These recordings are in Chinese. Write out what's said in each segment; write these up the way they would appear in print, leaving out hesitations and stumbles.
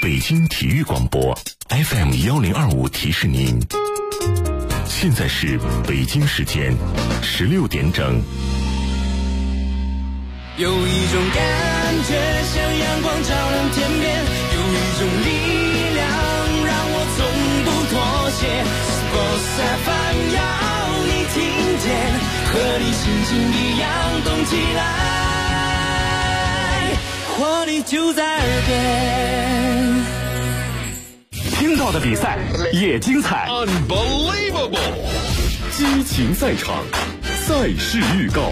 北京体育广播 FM1025提示您，现在是北京时间16点整。 有一种感觉像阳光照亮天边，有一种力量让我从不妥协。Sports FM 要你听见，和你心情一样动起来，活力就在耳边。 听到的比赛也精彩 ，Unbelievable！ 激情赛场，赛事预告。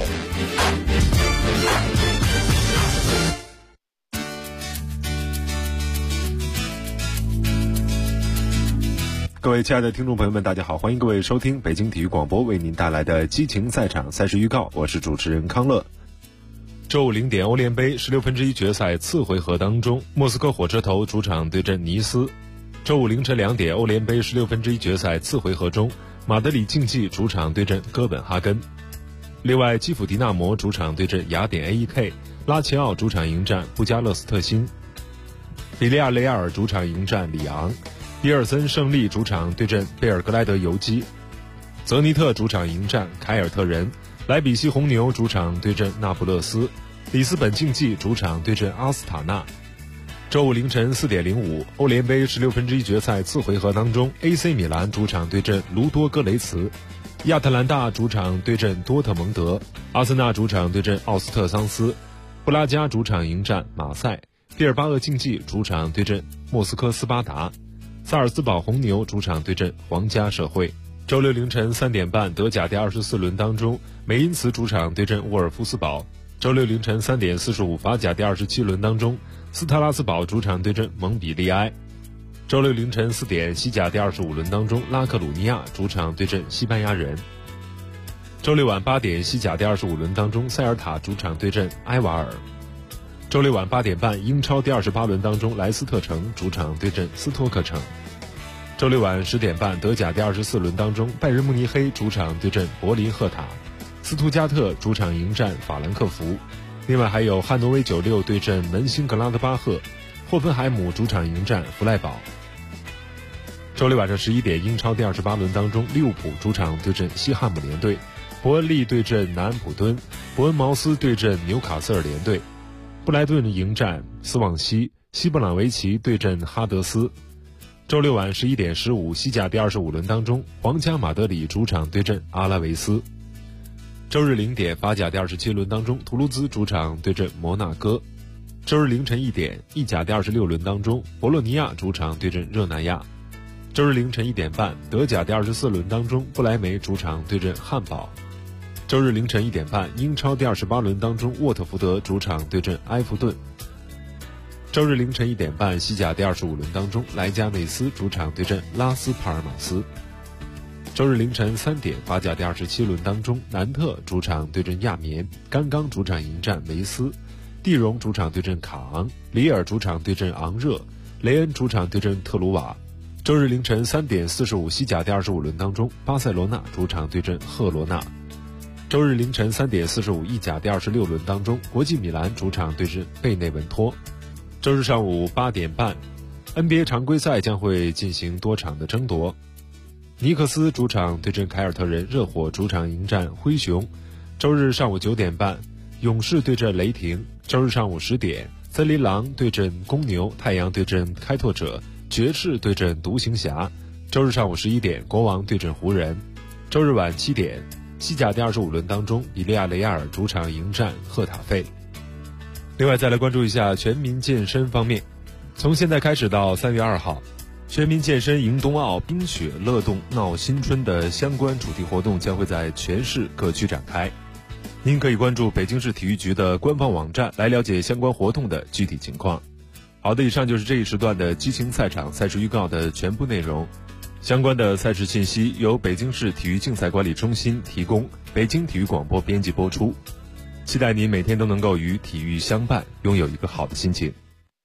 各位亲爱的听众朋友们，大家好，欢迎各位收听北京体育广播为您带来的激情赛场赛事预告，我是主持人康乐。周五0点，欧联杯16分之一决赛次回合当中，莫斯科火车头主场对阵尼斯。周五凌晨2点，欧联杯16分之一决赛次回合中，马德里竞技主场对阵哥本哈根。另外，基辅迪纳摩主场对阵雅典 AEK， 拉齐奥主场迎战布加勒斯特辛，比利亚雷亚尔主场迎战里昂，比尔森胜利主场对阵贝尔格莱德游击，泽尼特主场迎战凯尔特人，莱比锡红牛主场对阵那不勒斯，里斯本竞技主场对阵阿斯塔纳。周五凌晨4点05，欧联杯16分之一决赛次回合当中 ，AC 米兰主场对阵卢多戈雷茨，亚特兰大主场对阵多特蒙德，阿森纳主场对阵奥斯特桑斯，布拉加主场迎战马赛，毕尔巴鄂竞技主场对阵莫斯科斯巴达，萨尔斯堡红牛主场对阵皇家社会。周六凌晨3点半，德甲第24轮当中，梅因茨主场对阵沃尔夫斯堡。周六凌晨3点45，法甲第27轮当中，斯特拉斯堡主场对阵蒙彼利埃。周六凌晨4点，西甲第25轮当中，拉克鲁尼亚主场对阵西班牙人。周六晚8点，西甲第25轮当中，塞尔塔主场对阵埃瓦尔。周六晚8点半，英超第28轮当中，莱斯特城主场对阵斯托克城。周六晚10点半，德甲第24轮当中，拜仁慕尼黑主场对阵柏林赫塔，斯图加特主场迎战法兰克福。另外还有汉诺威96对阵门兴格拉德巴赫，霍芬海姆主场迎战弗赖堡。周六晚上11点，英超第28轮当中，利物浦主场对阵西汉姆联队，伯恩利对阵南安普敦，伯恩茅斯对阵纽卡斯尔联队，布莱顿迎战斯旺西，西布朗维奇对阵哈德斯。周六晚11点15，西甲第25轮当中，皇家马德里主场对阵阿拉维斯。周日0点，法甲第27轮当中，图卢兹主场对阵摩纳哥。周日凌晨1点，意甲第26轮当中，博洛尼亚主场对阵热那亚。周日凌晨1点半，德甲第24轮当中，不莱梅主场对阵汉堡。周日凌晨1点半，英超第28轮当中，沃特福德主场对阵埃弗顿。周日凌晨1点半，西甲第25轮当中，莱加内斯主场对阵拉斯帕尔马斯。周日凌晨3点，法甲第27轮当中，南特主场对阵亚眠，甘刚主场迎战梅斯，蒂荣主场对阵卡昂，里尔主场对阵昂热，雷恩主场对阵特鲁瓦。周日凌晨3点45，西甲第25轮当中，巴塞罗那主场对阵赫罗纳。周日凌晨3点45，意甲第26轮当中，国际米兰主场对阵贝内文托。周日上午8点半 ，NBA 常规赛将会进行多场的争夺。尼克斯主场对阵凯尔特人，热火主场迎战灰熊。周日上午9点半，勇士对阵雷霆。周日上午10点，森林狼对阵公牛，太阳对阵开拓者，爵士对阵独行侠。周日上午11点，国王对阵湖人。周日晚7点，西甲第25轮当中，比利亚雷亚尔主场迎战赫塔费。另外再来关注一下全民健身方面，从现在开始到3月2号，全民健身迎冬奥，冰雪乐动闹新春的相关主题活动将会在全市各区展开。您可以关注北京市体育局的官方网站来了解相关活动的具体情况。好的，以上就是这一时段的激情赛场赛事预告的全部内容。相关的赛事信息由北京市体育竞赛管理中心提供，北京体育广播编辑播出。期待您每天都能够与体育相伴，拥有一个好的心情。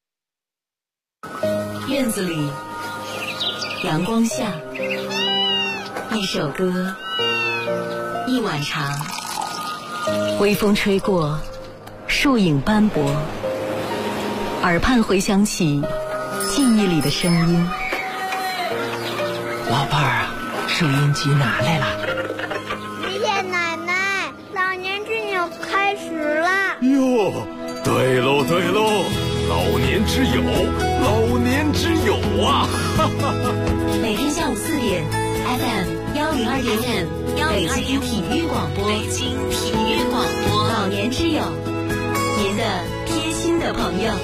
院子里，阳光下，一首歌，一碗茶，微风吹过，树影斑驳，耳畔回响起记忆里的声音。 老伴儿啊，收音机拿来了。 爷爷奶奶，老年之友开始了。 哟，对喽对喽，老年之友，老年之友啊！ 每天下午4点 ，FM 102.5，北京体育广播，北京体育广播，老年之友，您的贴心的朋友。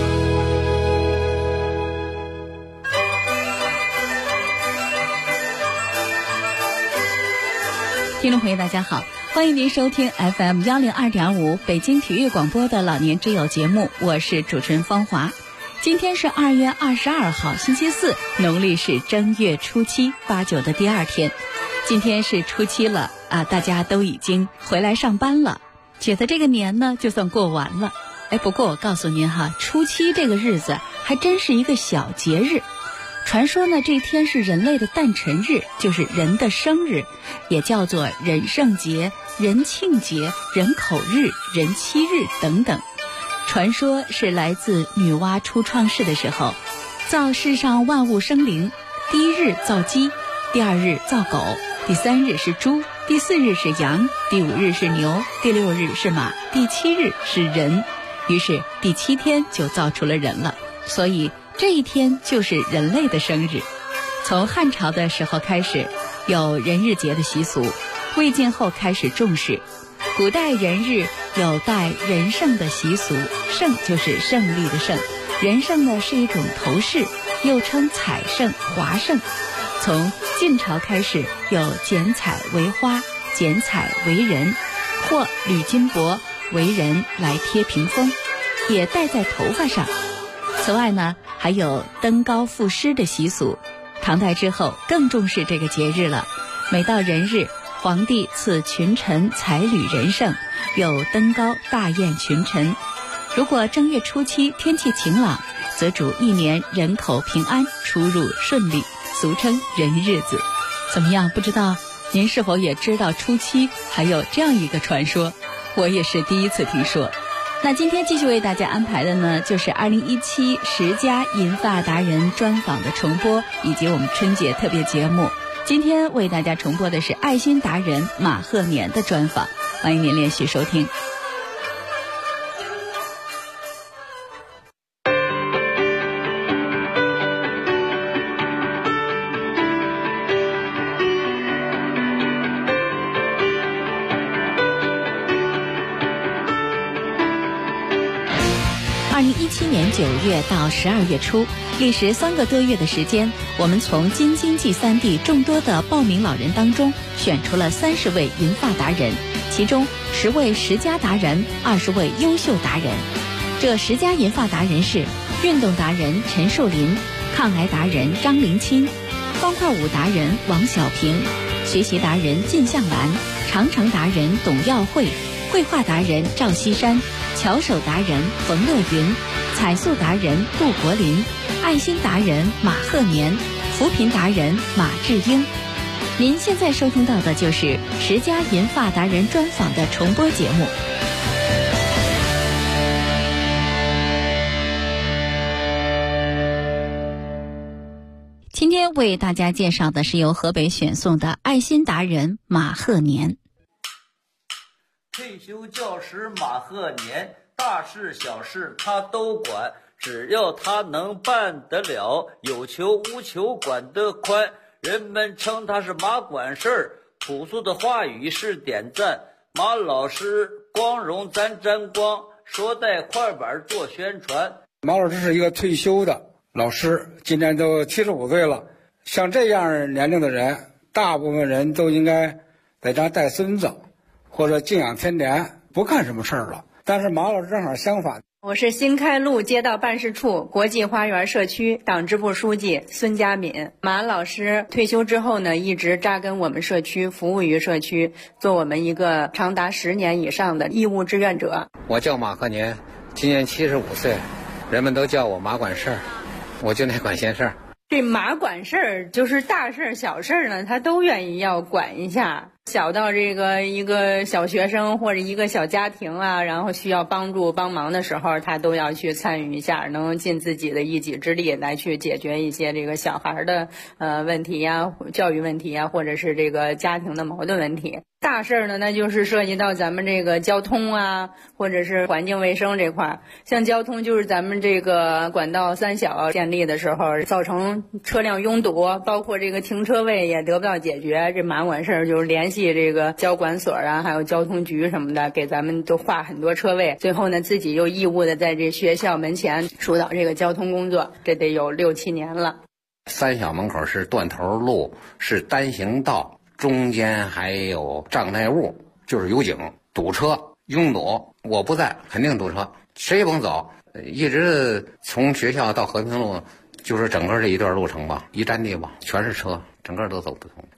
听众朋友大家好，欢迎您收听 FM 102.5北京体育广播的老年之友节目，我是主持人芳华。今天是2月22号星期四，农历是正月初七，8、9的第2天。今天是初七了啊，大家都已经回来上班了，觉得这个年呢就算过完了。不过我告诉您哈，初七这个日子还真是一个小节日。传说呢，这天是人类的诞辰日，就是人的生日，也叫做人圣节、人庆节、人口日、人妻日等等。传说是来自女娲初创世的时候，造世上万物生灵，第1日造鸡，第2日造狗，第3日是猪，第4日是羊，第5日是牛，第6日是马，第7日是人。于是第7天就造出了人了，所以这一天就是人类的生日。从汉朝的时候开始有人日节的习俗，魏晋后开始重视。古代人日有戴人胜的习俗，胜就是胜利的胜，人胜呢是一种头饰，又称彩胜、华胜。从晋朝开始有剪彩为花、剪彩为人，或铝金箔为人来贴屏风，也戴在头发上。此外呢，还有登高赋诗的习俗。唐代之后更重视这个节日了，每到人日，皇帝赐群臣彩履人胜，又登高大宴群臣。如果正月初七天气晴朗，则主一年人口平安，出入顺利，俗称人日子。怎么样？不知道您是否也知道初七还有这样一个传说？我也是第一次听说。那今天继续为大家安排的呢，就是201710佳银发达人专访的重播，以及我们春节特别节目。今天为大家重播的是爱心达人马鹤年的专访，欢迎您连续收听。2017年9月到12月初，历时3个多月的时间，我们从京津冀3地众多的报名老人当中选出了30位银发达人，其中10位10佳达人，20位优秀达人。这10佳银发达人是运动达人陈树林、抗癌达人张林清、方块舞达人王小平、学习达人靳向兰、长城达人董耀慧、绘画达人赵锡山、巧手达人冯乐云、彩塑达人杜国林、爱心达人马鹤年、扶贫达人马志英。您现在收听到的就是10佳银发达人专访的重播节目。今天为大家介绍的是由河北选送的爱心达人马鹤年。 退休教师马鹤年，大事小事他都管，只要他能办得了，有求无求管得宽。人们称他是马管事儿，朴素的话语是点赞。马老师光荣咱沾光，说带快板做宣传。 马老师是一个退休的老师，今年都75岁了。像这样年龄的人，大部分人都应该在家带孙子，或者静养天年，不干什么事儿了。但是马老师正好相反。 我是新开路街道办事处国际花园社区党支部书记孙佳敏。马老师退休之后呢，一直扎根我们社区，服务于社区，做我们一个长达10年以上的义务志愿者。 我叫马鹤年，今年75岁，人们都叫我马管事儿，我就那管闲事儿。 这马管事儿就是大事儿小事儿呢，他都愿意要管一下。 小到这个一个小学生或者一个小家庭啊，然后需要帮助帮忙的时候，他都要去参与一下，能尽自己的一己之力来去解决一些这个小孩的问题呀、教育问题呀，或者是这个家庭的矛盾问题。大事呢，那就是涉及到咱们这个交通啊，或者是环境卫生这块。像交通，就是咱们这个管道三小建立的时候，造成车辆拥堵，包括这个停车位也得不到解决。这麻管事儿就是联系这个交管所啊，还有交通局什么的，给咱们都划很多车位。最后呢，自己又义务的在这学校门前疏导这个交通工作，这得有6、7年了。 三小门口是断头路，是单行道。中间还有障碍物，就是有警，堵车拥堵，我不在肯定堵车，谁也甭走，一直从学校到和平路，就是整个这一段路程吧，一站地吧，全是车，整个都走不通。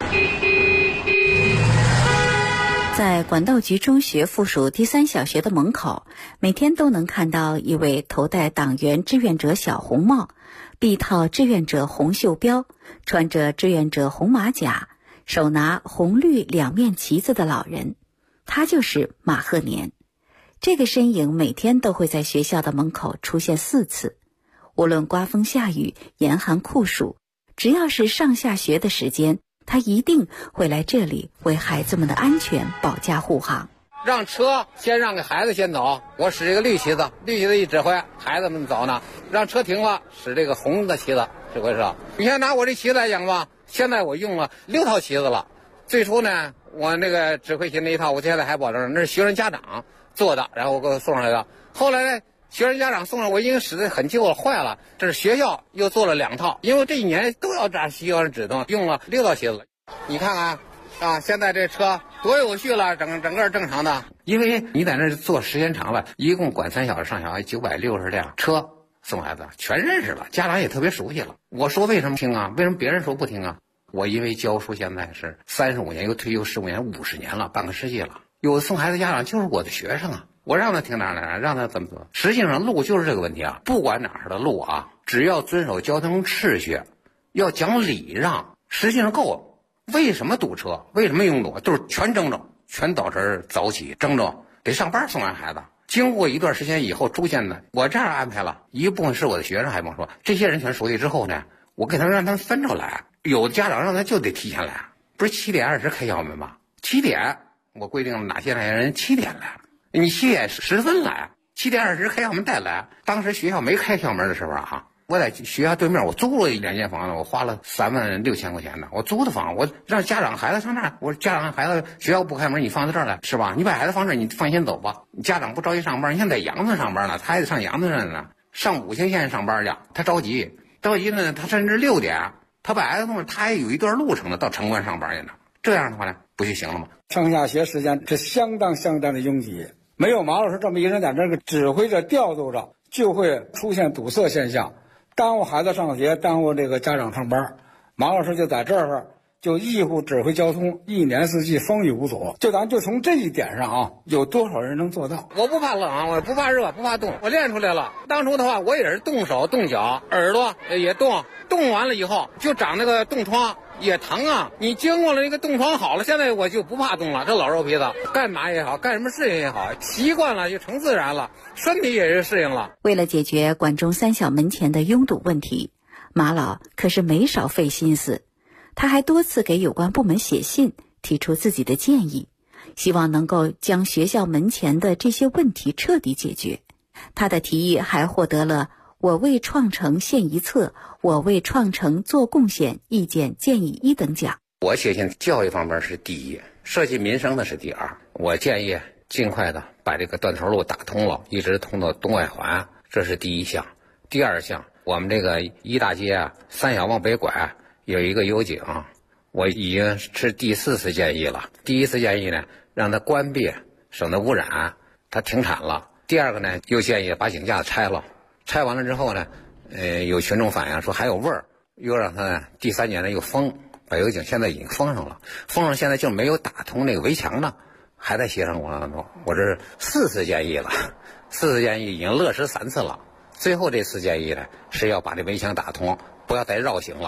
在管道局中学附属第3小学的门口，每天都能看到一位头戴党员志愿者小红帽，臂套志愿者红袖标，穿着志愿者红马甲，手拿红绿2面旗子的老人，他就是马鹤年。这个身影每天都会在学校的门口出现4次，无论刮风下雨、严寒酷暑，只要是上下学的时间，他一定会来这里为孩子们的安全保驾护航。 让车先让给孩子先走，我使这个绿旗子，绿旗子一指挥，孩子们走呢。让车停了，使这个红的旗子指挥车。你看拿我这旗子来讲吧，现在我用了6套旗子了。最初呢，我那个指挥旗那一套，我现在还保证那是学生家长做的，然后我给我送上来的。后来呢，学生家长送上，我已经使得很旧了，坏了。这是学校又做了2套，因为这一年都要扎需要指头，用了6套旗子。你看看啊，现在这车多有序了，整个正常的。因为你在那坐时间长了，一共管3小时上小学960辆车送孩子，全认识了，家长也特别熟悉了。我说为什么听啊？为什么别人说不听啊？我因为教书现在是35年，又退休15年，50年了，半个世纪了。有送孩子家长就是我的学生啊，我让他听哪儿，让他怎么做。实际上路就是这个问题啊，不管哪儿的路啊，只要遵守交通秩序，要讲礼让，实际上够了。为什么堵车？为什么拥堵？就是全争着，全早晨早起争着得上班送完孩子。经过一段时间以后出现的，我这样安排了一部分是我的学生，还甭说，这些人全熟悉之后呢，我给他让他们分着来。有的家长让他就得提前来，不是7点20开校门吗？7点我规定哪些人7点来，你7点10分来，7点20开校门再来。当时学校没开校门的时候啊，我在学校对面我租了2间房子，我花了36000块钱的，我租的房，我让家长孩子上那儿，我说家长孩子学校不开门，你放在这儿来是吧？你把孩子放这儿，你放心走吧。你家长不着急上班，你现在在杨子上班呢，他还得上杨子那呢，上5星县上班去，他着急呢，他甚至6点。他把孩子送上，他还有一段路程呢，到城关上班去呢。这样的话呢，不就行了吗？ 上下学时间是相当的拥挤，没有马老师这么一人在这个指挥着、调度着，就会出现堵塞现象，耽误孩子上学，耽误这个家长上班。马老师就在这儿就义务指挥交通，一年四季风雨无阻。咱就从这一点上啊，有多少人能做到？我不怕冷啊，我不怕热，不怕冻，我练出来了。当初的话，我也是动手动脚，耳朵也动完了以后就长那个冻疮，也疼啊。你经过了那个冻疮好了，现在我就不怕冻了。这老肉皮子干嘛也好，干什么事情也好，习惯了就成自然了，身体也是适应了。 为了解决管中3小门前的拥堵问题，马老可是没少费心思。他还多次给有关部门写信，提出自己的建议，希望能够将学校门前的这些问题彻底解决。他的提议还获得了我为创城献一策、我为创城做贡献意见建议1等奖。 我写信教育方面是第1，涉及民生的是第2。我建议尽快的把这个断头路打通了，一直通到东外环，这是第1项。第2项，我们这个一大街啊，3小往北拐有一个油井，我已经是第4次建议了。第1次建议呢，让它关闭，省得污染，它停产了。第2个呢，又建议把井架拆了，拆完了之后呢，有群众反映说还有味儿，又让它第3年呢又封，把油井现在已经封上了，现在就没有打通那个围墙呢，还在协商过程当中。我这是4次建议了，4次建议已经落实3次了，最后这次建议呢是要把这围墙打通，不要再绕行了。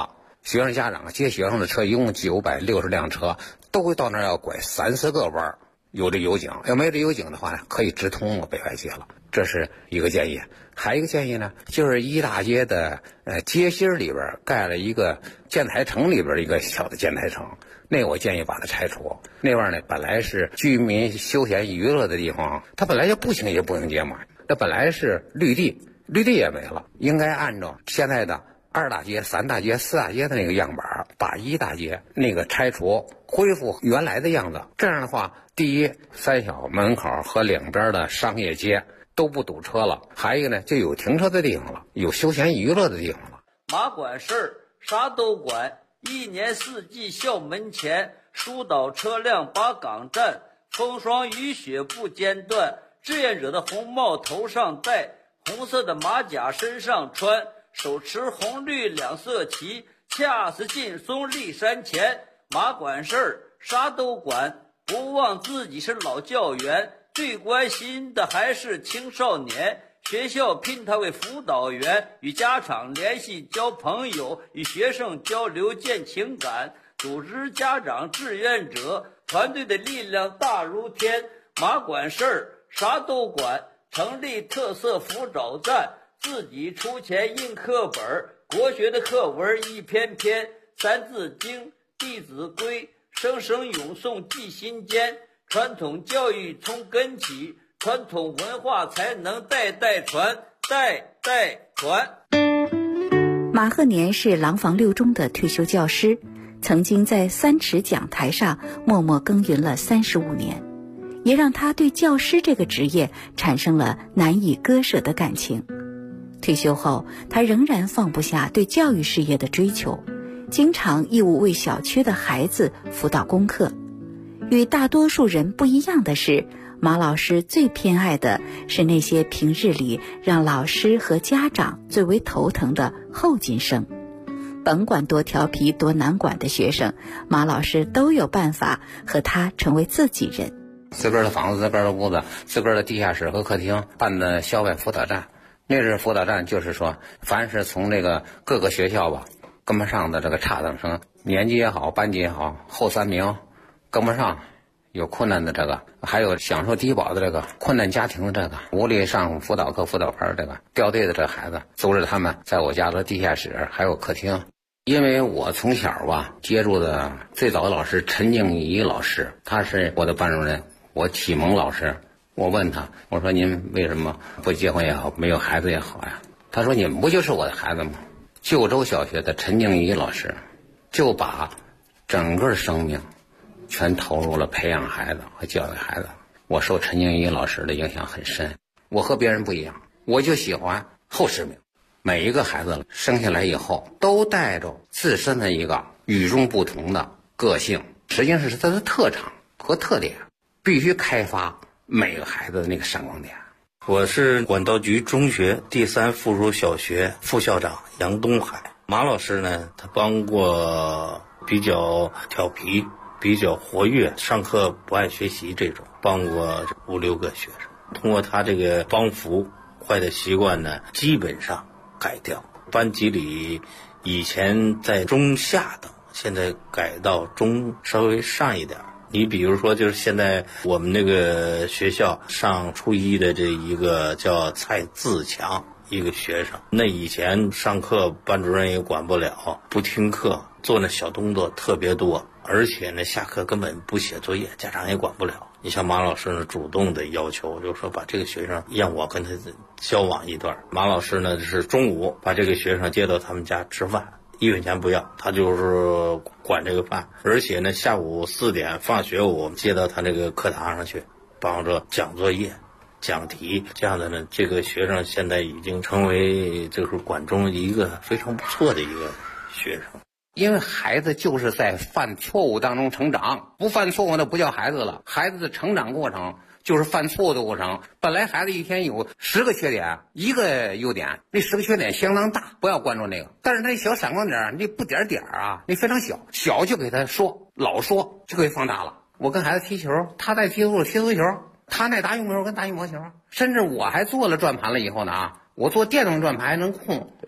学生家长接学生的车一共960辆车，都会到那儿要拐3-4个弯，有这油井，要没这油井的话呢，可以直通北外街了。这是一个建议。还有一个建议呢，就是一大街的街心里边盖了一个建材城里边一个小的建材城，那我建议把它拆除。那边呢本来是居民休闲娱乐的地方，它本来就步行街嘛，这本来是绿地也没了，应该按照现在的2大街、3大街、4大街的那个样板，把1大街那个拆除，恢复原来的样子。这样的话，第一，三小门口和两边的商业街都不堵车了，还有一个呢，就有停车的地方了，有休闲娱乐的地方了。 马管事儿啥都管，一年四季校门前，疏导车辆把岗站，风霜雨雪不间断，志愿者的红帽头上戴，红色的马甲身上穿，手持红绿2色旗，恰似劲松立山前。马管事儿啥都管，不忘自己是老教员，最关心的还是青少年。学校聘他为辅导员，与家长联系交朋友，与学生交流建情感，组织家长志愿者，团队的力量大如天。马管事儿啥都管，成立特色辅导站，自己出钱印课本，国学的课文一篇篇，三字经、弟子规，声声咏诵记心间。传统教育从根起，传统文化才能代代传，代代传。 马鹤年是廊坊6中的退休教师，曾经在3尺讲台上默默耕耘了35年，也让他对教师这个职业产生了难以割舍的感情。退休后，他仍然放不下对教育事业的追求，经常义务为小区的孩子辅导功课。与大多数人不一样的是，马老师最偏爱的是那些平日里让老师和家长最为头疼的后进生。甭管多调皮多难管的学生，马老师都有办法和他成为自己人。 自个儿的房子、自个儿的屋子、自个儿的地下室和客厅办的校外辅导站。那是辅导站，就是说凡是从这个各个学校吧跟不上的这个差等生，年级也好，班级也好，后3名跟不上，有困难的这个，还有享受低保的这个困难家庭的这个，无力上辅导课辅导班这个掉队的这孩子，组织他们在我家的地下室还有客厅。因为我从小吧接触的最早的老师陈静怡老师，他是我的班主任，我启蒙老师。我问他，我说您为什么不结婚也好，没有孩子也好呀？他说你们不就是我的孩子吗？旧州小学的陈静怡老师就把整个生命全投入了培养孩子和教育孩子。我受陈静怡老师的影响很深，我和别人不一样，我就喜欢后10名。每一个孩子生下来以后都带着自身的一个与众不同的个性，实际上是他的特长和特点，必须开发每个孩子的那个闪光点。 我是管道局中学第3附属小学副校长杨东海。马老师呢，他帮过比较调皮、比较活跃、上课不爱学习这种，帮过5-6个学生。通过他这个帮扶，坏的习惯呢基本上改掉。班级里以前在中下等，现在改到中稍微上一点。你比如说，就是现在我们那个学校上初1的这一个叫蔡自强一个学生，那以前上课班主任也管不了，不听课，做那小动作特别多，而且呢下课根本不写作业，家长也管不了。你像马老师呢主动的要求，就是说把这个学生让我跟他交往一段。马老师呢是中午把这个学生接到他们家吃饭，1元钱不要，他就是管这个饭。而且呢下午4点放学我们接到他这个课堂上去，帮着讲作业讲题，这样的呢这个学生现在已经成为就是管中一个非常不错的一个学生。 因为孩子就是在犯错误当中成长，不犯错误那不叫孩子了。孩子的成长过程就是犯错误的过程。本来孩子一天有10个缺点，1个优点，那10个缺点相当大，不要关注那个。但是那小闪光点，那不点啊，那非常小就给他说，老说就可以放大了。我跟孩子踢球，他在踢足球，他那打羽毛球跟打羽毛球，甚至我还做了转盘了以后呢我做电动转盘还能控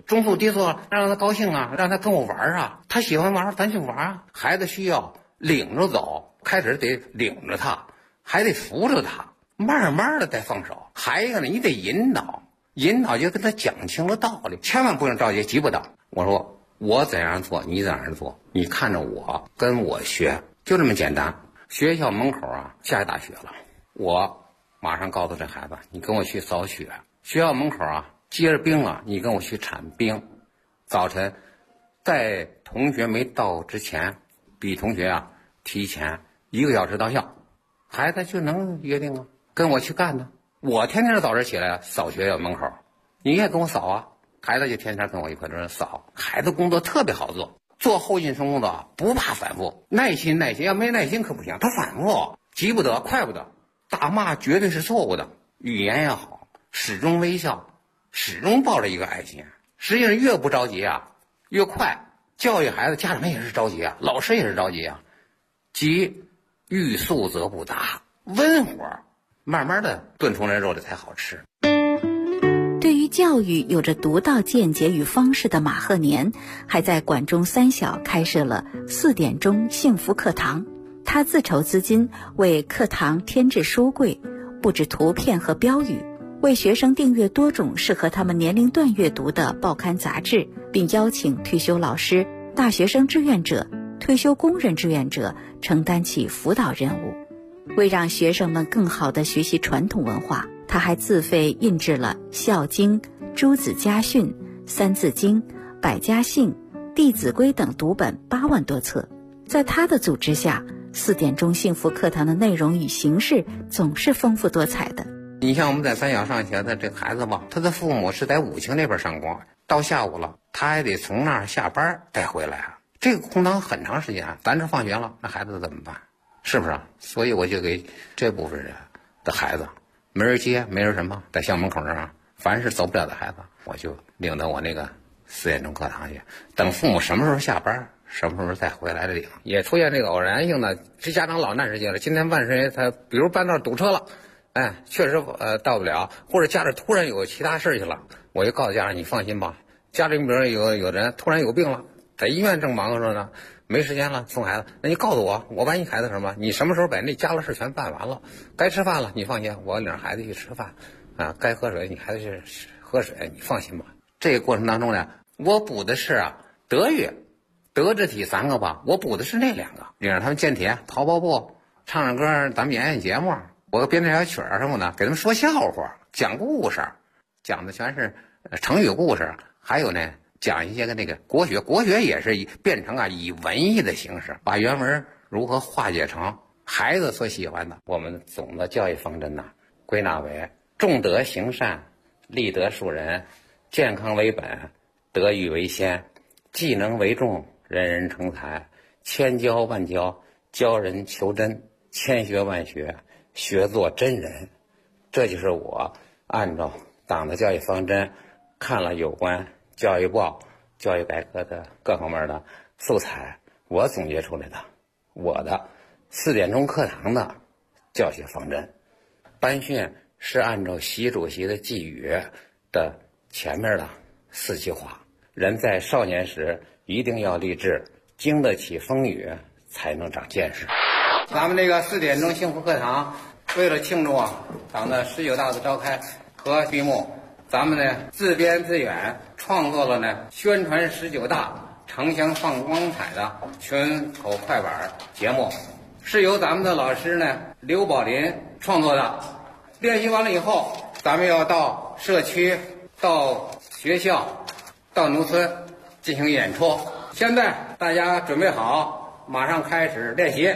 中速低速让他高兴啊，让他跟我玩啊，他喜欢玩咱就玩啊。孩子需要领着走，开始得领着他，还得扶着他，慢慢的再放手。还有一个呢，你得引导就跟他讲清了道理，千万不能着急，急不得。我说我怎样做你怎样做，你看着我跟我学，就这么简单。学校门口啊下大雪了，我马上告诉这孩子，你跟我去扫雪。学校门口啊结着冰了，你跟我去铲冰。早晨在同学没到之前，比同学啊提前1个小时到校，孩子就能约定啊，跟我去干呢。我天天早晨起来扫学校门口，你也跟我扫啊，孩子就天天跟我一块儿扫。孩子工作特别好做，做后勤生工作不怕反复，耐心，要没耐心可不行，他反复，急不得，快不得，大骂绝对是错误的。语言也好，始终微笑，始终抱着一个爱心。实际上越不着急啊越快。教育孩子，家长们也是着急啊，老师也是着急啊。急欲速则不达，温火慢慢的炖出来肉的才好吃。 对于教育有着独到见解与方式的马鹤年，还在管中三小开设了4点钟幸福课堂。他自筹资金，为课堂添置书柜，布置图片和标语，为学生订阅多种适合他们年龄段阅读的报刊杂志，并邀请退休老师、大学生志愿者、退休工人志愿者承担起辅导任务。为让学生们更好地学习传统文化，他还自费印制了《孝经》《诸子家训》《三字经》《百家姓》《弟子规》等读本8万多册。在他的组织下，4点钟幸福课堂的内容与形式总是丰富多彩的。 你像我们在三小上学的这个孩子吧，他的父母是在武清那边上工，到下午了他还得从那儿下班再回来啊，这个空档很长时间，咱这放学了，那孩子怎么办？是不是？所以我就给这部分人的孩子，没人接没人什么，在校门口那儿，凡是走不了的孩子，我就领到我那个4点钟课堂去，等父母什么时候下班什么时候再回来的领。也出现这个偶然性的，这家长老难事情了。今天万谁他比如半道堵车了，确实到不了，或者家里突然有其他事去了，我就告诉家长，你放心吧，家里比如有人突然有病了，在医院正忙的时候呢，没时间了送孩子，那你告诉我，我帮你孩子什么？你什么时候把那家务事全办完了，该吃饭了，你放心，我领着孩子去吃饭啊，该喝水你孩子去喝水，你放心吧。这个过程当中呢，我补的是德育、德智体3个吧，我补的是那2个，领着他们健体、跑跑步、唱唱歌，咱们演节目，我编点小曲什么的，给他们说笑话、讲故事，讲的全是成语故事，还有呢讲一些个那个国学也是变成以文艺的形式，把原文如何化解成孩子所喜欢的。我们总的教育方针归纳为重德行善，立德树人，健康为本，德育为先，技能为重，人人成才，千教万教，教人求真，千学万学，学做真人。这就是我按照党的教育方针，看了有关教育报、教育改革的各方面的素材，我总结出来的我的4点钟课堂的教学方针。班训是按照习主席的寄语的前面的4句话，人在少年时一定要立志，经得起风雨，才能长见识。咱们这个4点钟幸福课堂，为了庆祝党的19大的召开和闭幕，咱们呢自编自演创作了宣传19大城乡放光彩的全口快板节目，是由咱们的老师刘宝林创作的。练习完了以后，咱们要到社区、到学校、到农村进行演出。现在大家准备好，马上开始练习。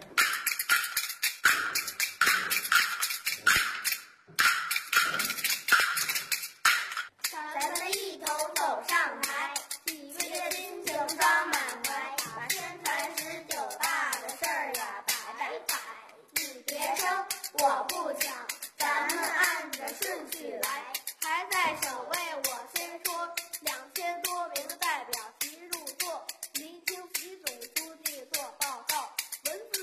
我不抢，咱们按着顺序来。排在首位，我先说，2000多名代表齐入座，民青习总书记做报告，文字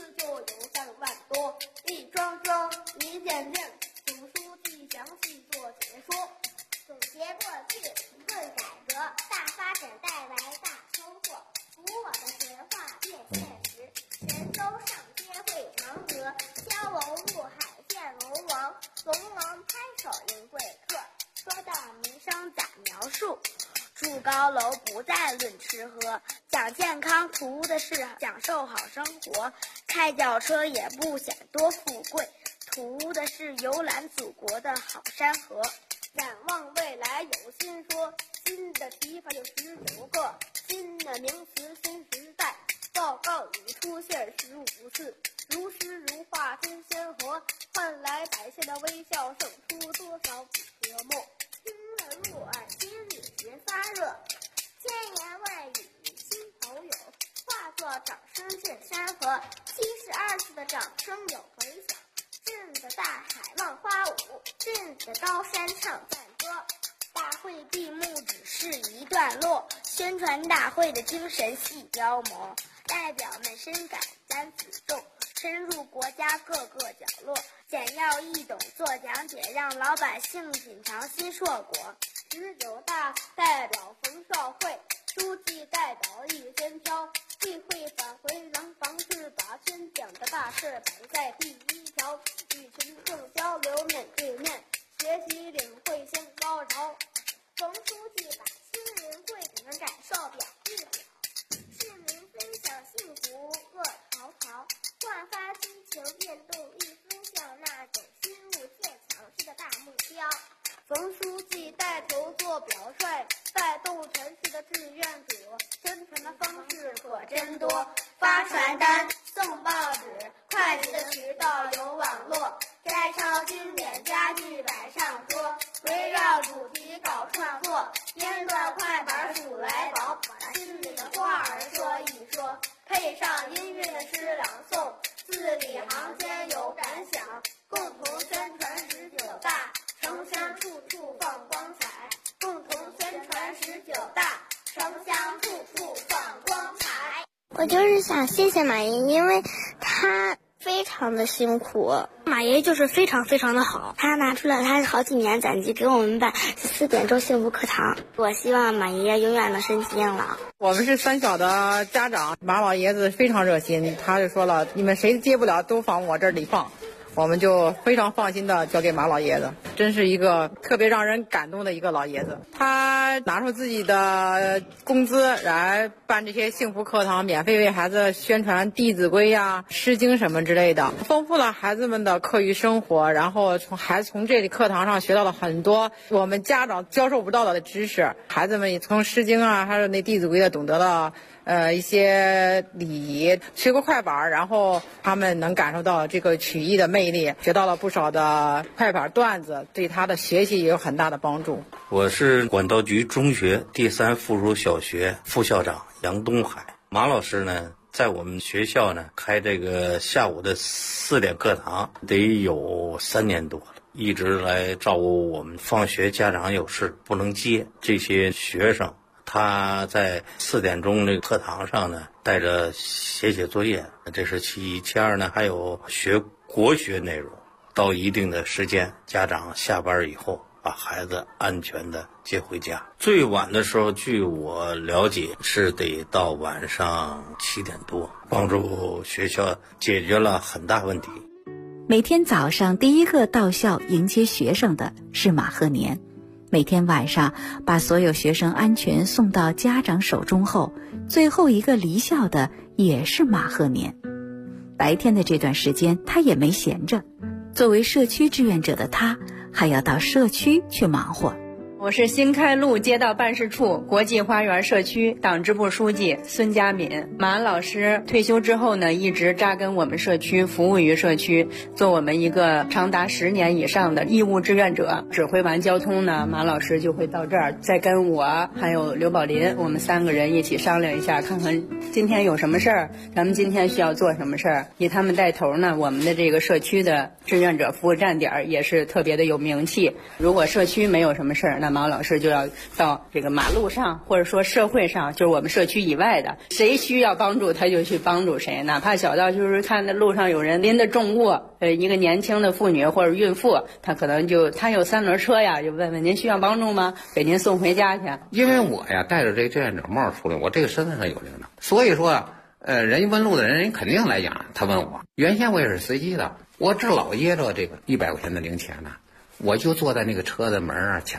生咋描述？住高楼不再论吃喝，讲健康图的是享受好生活，开轿车也不想多富贵，图的是游览祖国的好山河。展望未来有心说，新的提法有19个，新的名词新时代，报告里出现15次，如诗如画真鲜活，换来百姓的微笑，胜出多少笔和墨。听了入耳，心里直发热，千言万语心头有，化作掌声震山河，72次的掌声有回响，震得大海浪花舞，震得高山唱赞歌。大会闭幕只是一段落，宣传大会的精神细雕琢，代表们深感担子重，深入国家各个角落，简要易懂做讲解，让老百姓品尝新硕果。19大代表冯绍慧，书记代表易先挑，议会返回廊坊是把宣讲的大事摆在第一条，与群众交流面对面，学习领会先高潮。冯书记把新闻会景的感受表一表，市民分享幸福乐淘淘，焕发激情变动一分笑，那种新路建强是个大目标。冯书记带头做表率，带动全市的志愿者，宣传的方式可真多，发传单、送报纸，快捷的渠道有网络，摘抄经典佳句摆上桌，围绕主题搞创作，编段快板数来宝，把心里的话儿说一说，配上音乐的诗朗诵，字里行间有感想，共同宣传19大，城乡处处放光彩，共同宣传19大，城乡处处放光彩。 我就是想谢谢马爷，因为他非常的辛苦，马爷就是非常非常的好，他拿出了他好几年攒积给我们办4点钟幸福课堂。我希望马爷爷永远能身体硬朗。 我们是3小的家长，马老爷子非常热心，他就说了，你们谁接不了都往我这里放，我们就非常放心的交给马老爷子，真是一个特别让人感动的一个老爷子。他拿出自己的工资来办这些幸福课堂，免费为孩子宣传《弟子规》呀、《诗经》什么之类的，丰富了孩子们的课余生活。然后孩子从这里课堂上学到了很多我们家长教授不到的知识，孩子们也从《诗经》啊，还有那《弟子规》的懂得了一些礼仪，学过快板，然后他们能感受到这个曲艺的魅力，学到了不少的快板段子，对他的学习也有很大的帮助。 我是管道局中学第3附属小学副校长杨东海。马老师呢，在我们学校呢开这个下午的4点课堂得有3年多了，一直来照顾我们放学家长有事不能接这些学生。他在4点钟这个课堂上呢，带着写作业，这是其一。其二呢，还有学国学内容。到一定的时间，家长下班以后，把孩子安全的接回家。最晚的时候，据我了解是得到晚上7点多，帮助学校解决了很大问题。 每天早上第一个到校迎接学生的是马鹤年。每天晚上把所有学生安全送到家长手中后，最后一个离校的也是马鹤年。白天的这段时间他也没闲着，作为社区志愿者的他还要到社区去忙活。 我是新开路街道办事处国际花园社区党支部书记孙佳敏。马安老师退休之后呢，一直扎根我们社区，服务于社区，做我们一个长达10年以上的义务志愿者。指挥完交通呢，马老师就会到这儿，再跟我还有刘宝林，我们3个人一起商量一下，看看今天有什么事儿，咱们今天需要做什么事儿。以他们带头呢，我们的这个社区的志愿者服务站点也是特别的有名气。如果社区没有什么事儿，那马老师就要到这个马路上，或者说社会上，就是我们社区以外的，谁需要帮助他就去帮助谁，哪怕小到就是看那路上有人拎着重物，一个年轻的妇女或者孕妇，他可能他有3轮车呀，就问问您需要帮助吗？给您送回家去。 因为我呀带着这个志愿者帽出来，我这个身份上有领导，所以说人家问路的人肯定来讲，他问我。原先我也是随机的，我这老掖着这个100块钱的零钱呢，我就坐在那个车的门啊前边，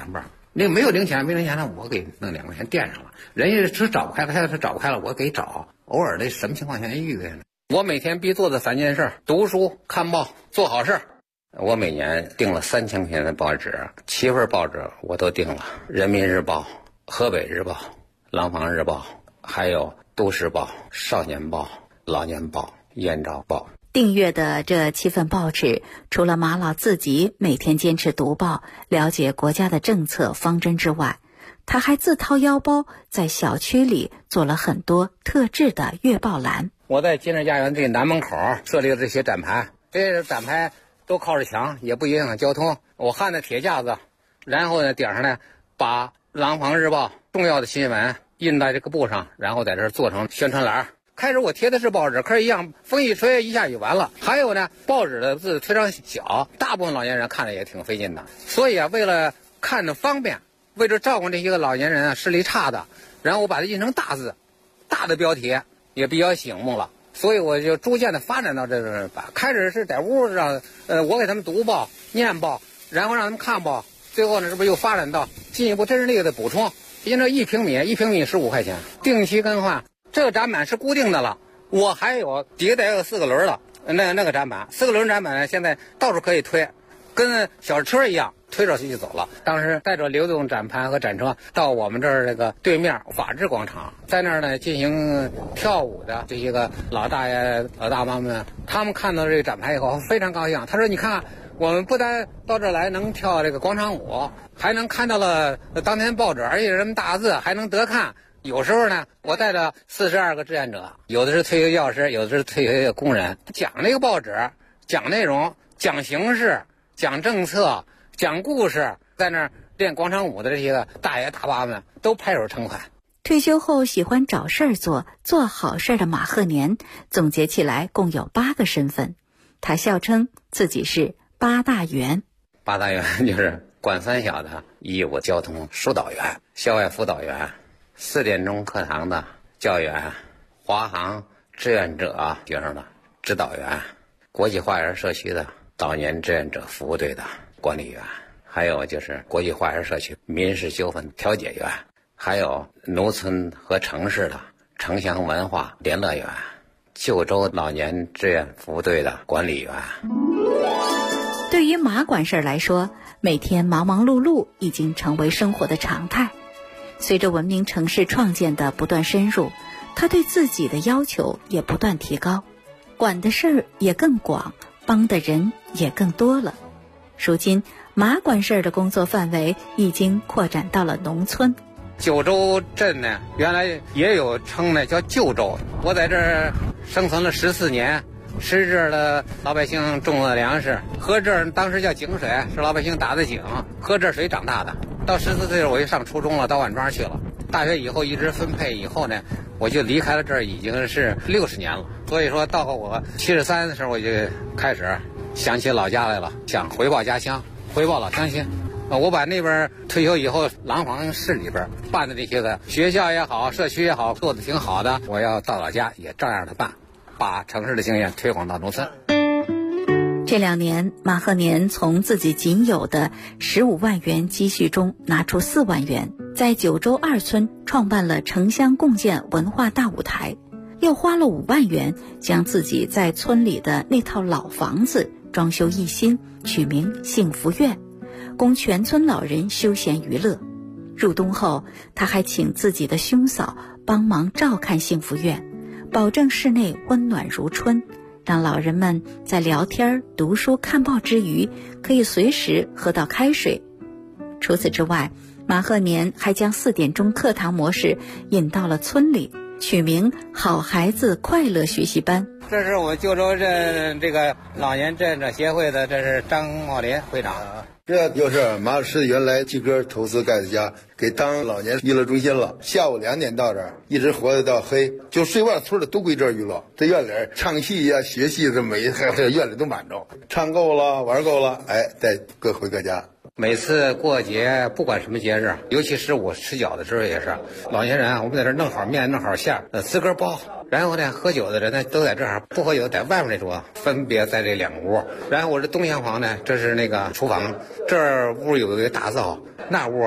那没有零钱呢，我给弄2块钱垫上了。人家是找不开了，他要是找不开了，我给找。偶尔的什么情况下遇见呢？我每天必做的3件事：读书、看报、做好事。我每年订了3000块钱的报纸，7份报纸我都订了：人民日报、河北日报、廊坊日报，还有都市报、少年报、老年报、燕赵报。 订阅的这7份报纸，除了马老自己每天坚持读报，了解国家的政策方针之外，他还自掏腰包在小区里做了很多特制的月报栏。 我在金市家园这南门口设立了这些展牌，这些展牌都靠着墙，也不影响交通。我焊的铁架子，然后呢顶上呢把廊坊日报重要的新闻印在这个布上，然后在这儿做成宣传栏。开始我贴的是报纸，可是一样风一吹一下就完了。还有呢，报纸的字非常小，大部分老年人看着也挺费劲的。所以啊，为了看着方便，为了照顾这些个老年人啊视力差的，然后我把它印成大字，大的标题也比较醒目了。所以我就逐渐的发展到这个吧。开始是在屋让我给他们读报、念报，然后让他们看报，最后呢这不又发展到进一步真实力的补充。因为1平米15块钱，定期更换。这个展板是固定的了，我还有底下得有4个轮的那个展板，4个轮展板呢现在到处可以推，跟小车一样推着就走了。当时带着流动展盘和展车到我们这儿这个对面法治广场，在那儿呢进行跳舞的这些个老大爷老大妈们，他们看到这个展牌以后非常高兴。他说：“你看，我们不但到这儿来能跳这个广场舞，还能看到了当天报纸，而且这么大字还能得看。”有时候呢，我带着42个志愿者，有的是退休教师，有的是退休的工人，讲这个报纸，讲内容，讲形势，讲政策，讲故事，在那儿练广场舞的这些个大爷大妈们都拍手称快。 退休后喜欢找事儿做好事的马鹤年，总结起来共有8个身份。他笑称自己是8大员。 8大员就是管3小的义务交通疏导员、校外辅导员、4点钟课堂的教员、华航志愿者学生的指导员、国际花园社区的老年志愿者服务队的管理员，还有就是国际花园社区民事纠纷调解员，还有农村和城市的城乡文化联络员、旧州老年志愿服务队的管理员。 对于马管事来说，每天忙忙碌碌已经成为生活的常态。随着文明城市创建的不断深入，他对自己的要求也不断提高，管的事儿也更广，帮的人也更多了。如今马管事的工作范围已经扩展到了农村。 九州镇呢，原来也有称呢叫旧州，我在这儿生存了14年，吃这儿的老百姓种的粮食，喝这儿当时叫井水，是老百姓打的井，喝这水长大的。到14岁我就上初中了，到万庄去了。大学以后一直分配以后呢，我就离开了这儿，已经是60年了。所以说到我73的时候，我就开始想起老家来了，想回报家乡，回报老乡亲。我把那边退休以后廊坊市里边办的这些个学校也好，社区也好，做的挺好的，我要到老家也照样的办，把城市的经验推广到农村。 这2年，马鹤年从自己仅有的15万元积蓄中拿出4万元，在九州2村创办了城乡共建文化大舞台，又花了5万元将自己在村里的那套老房子装修一新，取名幸福院，供全村老人休闲娱乐。入冬后，他还请自己的兄嫂帮忙照看幸福院，保证室内温暖如春，让老人们在聊天、读书、看报之余，可以随时喝到开水。除此之外，马鹤年还将4点钟课堂模式引到了村里，取名好孩子快乐学习班。 这是我们旧州镇这个老年志愿者协会的，这是张茂林会长。 这就是马老师原来季哥投资盖的家，给当老年娱乐中心了。下午2点到这儿，一直活到黑，就睡外村的都归这儿娱乐。这院里唱戏呀、学戏的还有院里都满着，唱够了，玩够了，再各回各家。 每次过节，不管什么节日，尤其是我吃饺子的时候也是，老年人我们在这弄好面、弄好馅，自个儿包。然后呢，喝酒的人呢都在这儿，不喝酒在外面那桌，分别在这2屋。然后我这东厢房呢，这是那个厨房，这儿屋有一个大灶，那屋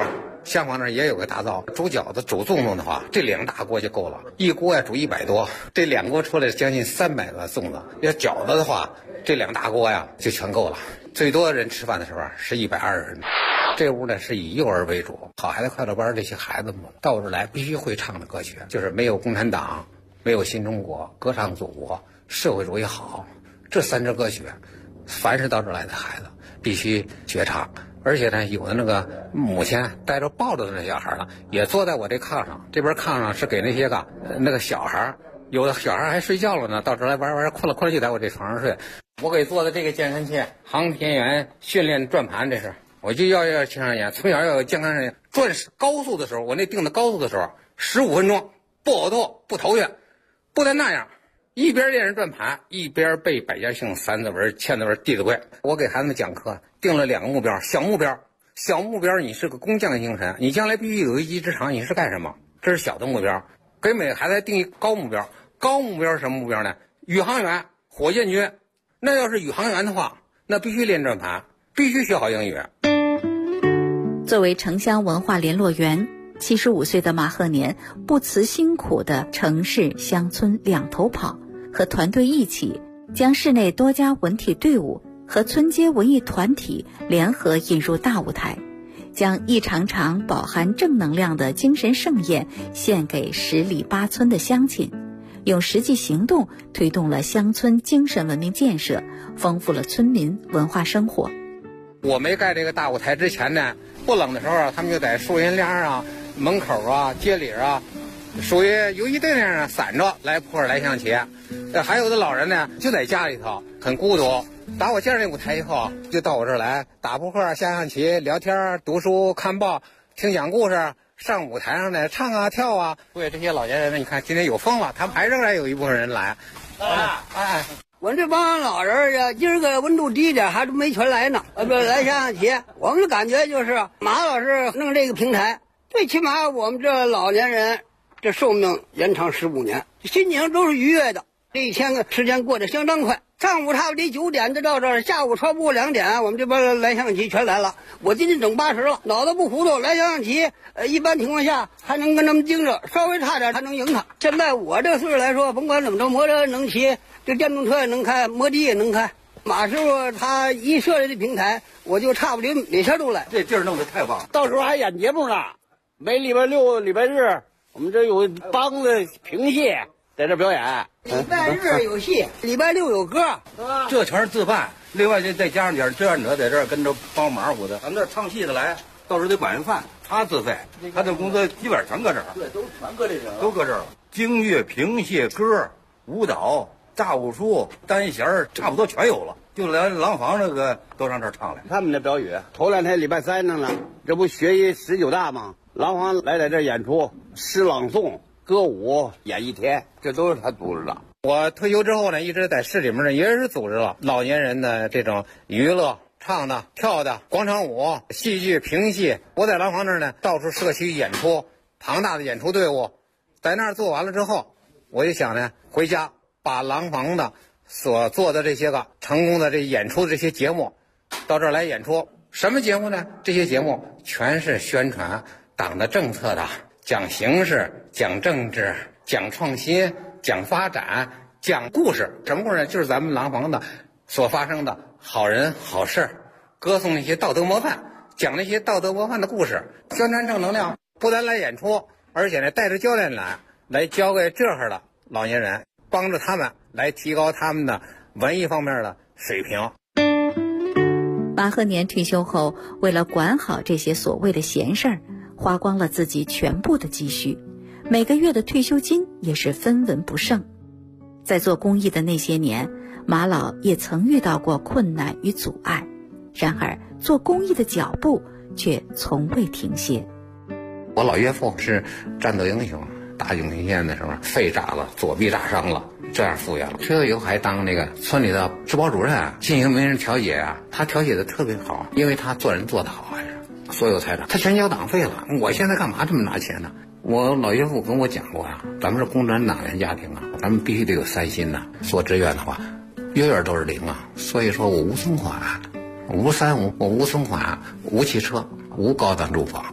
厢房那儿也有个大灶，煮饺子煮粽子的话，这2大锅就够了，一锅呀煮100多，这2锅出来将近300个粽子。要饺子的话，这2大锅呀就全够了。最多人吃饭的时候是120人。这屋呢是以幼儿为主，好孩子快乐班这些孩子们到这来必须会唱的歌曲，就是没有共产党，没有新中国，歌唱祖国，社会主义好，这3支歌曲，凡是到这来的孩子必须学唱。而且呢，有的那个母亲带着抱着的那小孩呢，也坐在我这炕上，这边炕上是给那些个那个小孩，有的小孩还睡觉了呢，到这来玩困了就在我这床上睡。我给做的这个健身器，航天员训练转盘，这是。我就要青山岩，从小要有健康人转高速的时候，我那定的高速的时候，15分钟不呕吐不头晕，不但那样，一边练着转盘，一边背百家姓、三字文、千字文、弟子规。我给孩子们讲课，定了2个目标，小目标你是个工匠精神，你将来必须有一技之长，你是干什么？这是小的目标。给每个孩子定一高目标，高目标是什么目标呢？宇航员、火箭军。那要是宇航员的话，那必须练转盘，必须学好英语。 作为城乡文化联络员，75岁的马鹤年不辞辛苦的城市乡村两头跑，和团队一起将市内多家文体队伍和村街文艺团体联合引入大舞台，将一场场饱含正能量的精神盛宴献给10里8村的乡亲，用实际行动推动了乡村精神文明建设，丰富了村民文化生活。 我没盖这个大舞台之前呢，不冷的时候啊，他们就在树荫梁啊、门口啊、街里啊，属于游击队那样散着来扑克来象棋。还有的老人呢，就在家里头很孤独，打我建这舞台以后，就到我这儿来打扑克、下象棋、聊天、读书、看报、听讲故事。上舞台上呢，唱啊跳啊。为这些老年人呢，你看今天有风了，他们还仍然有一部分人来。 我这帮老人呀，今儿个温度低点，还都没全来呢。来下象棋，我们的感觉就是马老师弄这个平台，最起码我们这老年人这寿命延长15年，心情都是愉悦的。这1天个时间过得相当快。上午差不多9点就到这儿，下午超不过2点，我们这边来象棋全来了。我今天整80了，脑子不糊涂，来象棋，一般情况下还能跟他们盯着，稍微差点还能赢他。现在我这岁数来说，甭管怎么着，摩托能骑，这电动车也能开，摩的也能开。马师傅他一设立这平台，我就差不离哪天都来。 这地儿弄得太棒了， 到时候还演节目呢。每礼拜6、礼拜日，我们这有梆子、评戏在这表演。礼拜日有戏，礼拜6有歌， 这全是自办。另外再加上点志愿者在这儿跟着帮忙活的。咱们这唱戏的来，到时候得管饭，他自费，他的工资基本上全搁这儿。 对，都全搁这儿， 都搁这儿了。京乐、评戏、歌、舞蹈、炸武术、单弦，差不多全有了。就连廊坊那个都上这儿唱来。 他们的表演头2天礼拜3弄了，这不学一19大吗？廊坊来在这儿演出，诗朗诵、歌舞演1天，这都是他组织的。 我退休之后呢，一直在市里面呢，也是组织了老年人的这种娱乐，唱的、跳的、广场舞、戏剧、评戏。我在廊坊那儿呢，到处社区演出，庞大的演出队伍，在那儿做完了之后，我就想呢，回家把廊坊的所做的这些个成功的这演出的这些节目，到这儿来演出。什么节目呢？这些节目全是宣传党的政策的，讲形势、讲政治、讲创新、讲发展、讲故事。什么故事呢？就是咱们廊坊的所发生的好人好事，歌颂那些道德模范，讲那些道德模范的故事，宣传正能量。不但来演出，而且呢带着教练来教给这样的老年人，帮助他们来提高他们的文艺方面的水平。 马鹤年退休后，为了管好这些所谓的闲事儿，花光了自己全部的积蓄，每个月的退休金也是分文不剩。在做公益的那些年，马老也曾遇到过困难与阻碍，然而做公益的脚步却从未停歇。 我老岳父是战斗英雄，打永平县的时候肺炸了，左臂炸伤了，这样复原了。退休以后还当那个村里的治保主任，进行民事调解啊，他调解的特别好，因为他做人做得好，还是所有财产他全交党费了。我现在干嘛这么拿钱呢？我老岳父跟我讲过啊，咱们是共产党员家庭啊，咱们必须得有3心呐。做志愿的话，月月都是0啊。所以说我无存款，无存款，无汽车，无高档住房，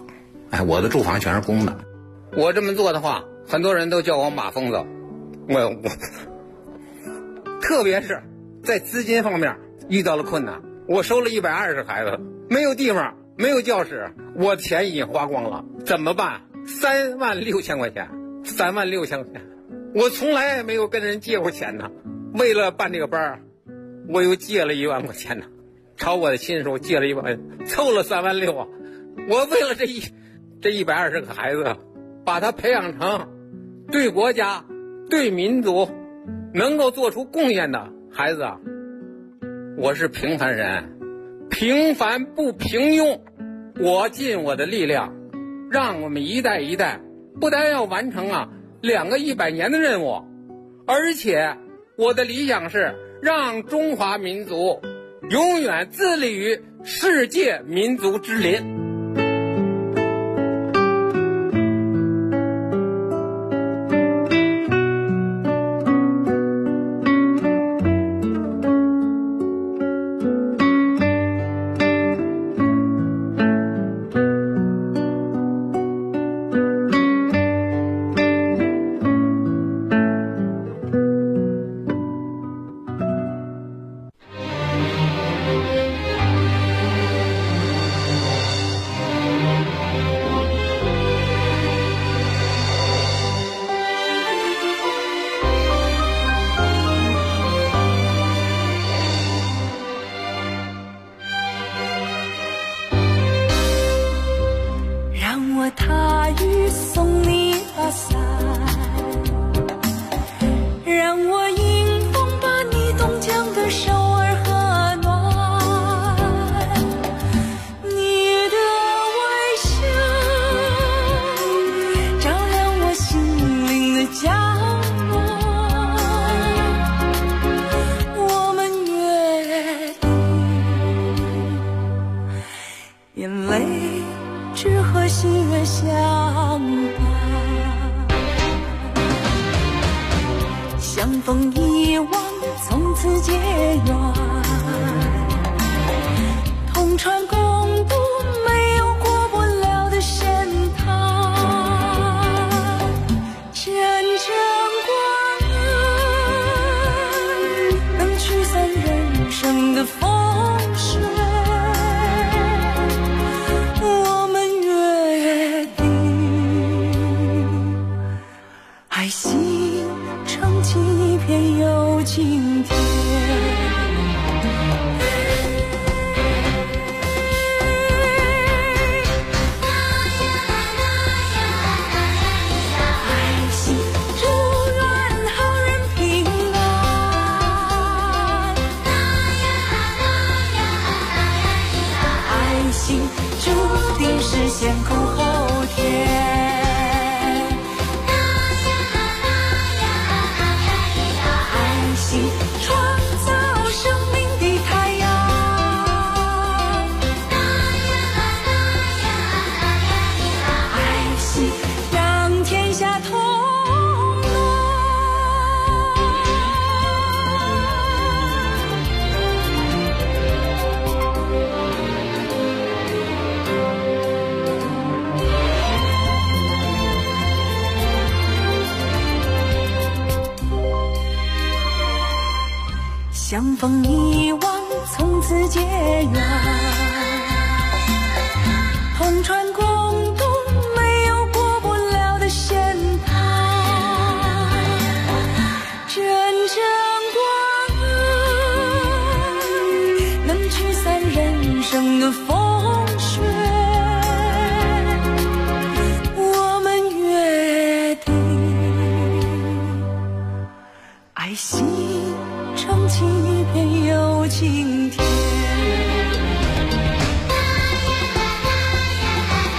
我的住房全是公的。我这么做的话，很多人都叫我马疯子。我特别是在资金方面遇到了困难，我收了120孩子，没有地方，没有教室，我钱已经花光了，怎么办？36000块钱，36000块钱，我从来没有跟人借过钱呢。为了办这个班，我又借了1万块钱呢，朝我的亲属借了1万，凑了36000啊。我为了这120个孩子，把他培养成对国家、对民族能够做出贡献的孩子。我是平凡人，平凡不平庸。我尽我的力量，让我们一代一代不但要完成2个100年的任务，而且我的理想是让中华民族永远自立于世界民族之林。 相逢遗忘，从此结缘。同船共度没有过不了的险滩。阵阵光能驱散人生的风雪。我们约定，爱心撑起一片有晴天。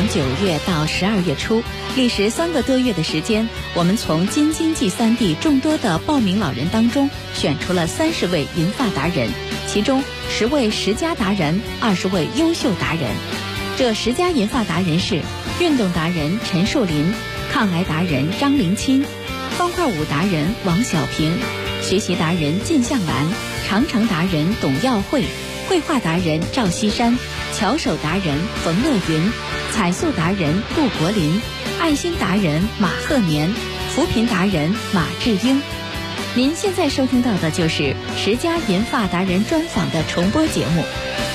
9月到12月初，历时3个多月的时间，我们从京津冀3地众多的报名老人当中选出了30位银发达人，其中10位10佳达人，20位优秀达人。这10佳银发达人是运动达人陈树林、抗癌达人张林清、方块舞达人王小平、学习达人靳向兰、长城达人董耀慧、绘画达人赵锡山、巧手达人冯乐云、彩塑达人顾国林、爱心达人马鹤年、扶贫达人马志英。您现在收听到的就是10佳银发达人专访的重播节目。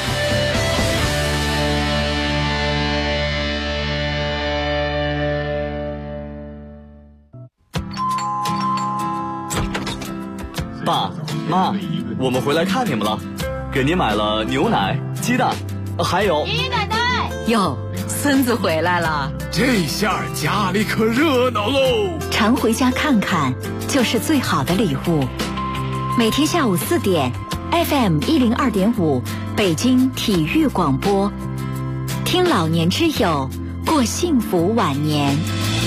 爸妈，我们回来看你们了，给您买了牛奶、鸡蛋，还有爷爷奶奶。 哟，孙子回来了， 这下家里可热闹喽！ 常回家看看，就是最好的礼物。每天下午4点 ，FM 102.5，北京体育广播，听老年之友，过幸福晚年。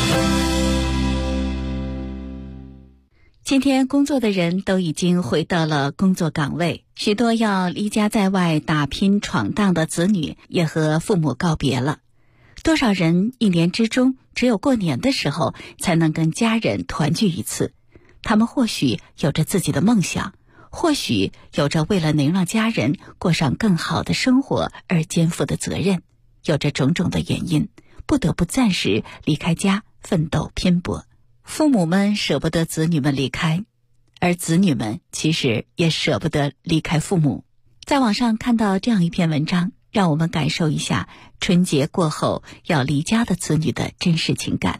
今天工作的人都已经回到了工作岗位，许多要离家在外打拼闯荡的子女也和父母告别了。多少人1年之中只有过年的时候才能跟家人团聚一次，他们或许有着自己的梦想，或许有着为了能让家人过上更好的生活而肩负的责任，有着种种的原因，不得不暂时离开家奋斗拼搏。父母们舍不得子女们离开，而子女们其实也舍不得离开父母。在网上看到这样一篇文章，让我们感受一下春节过后要离家的子女的真实情感。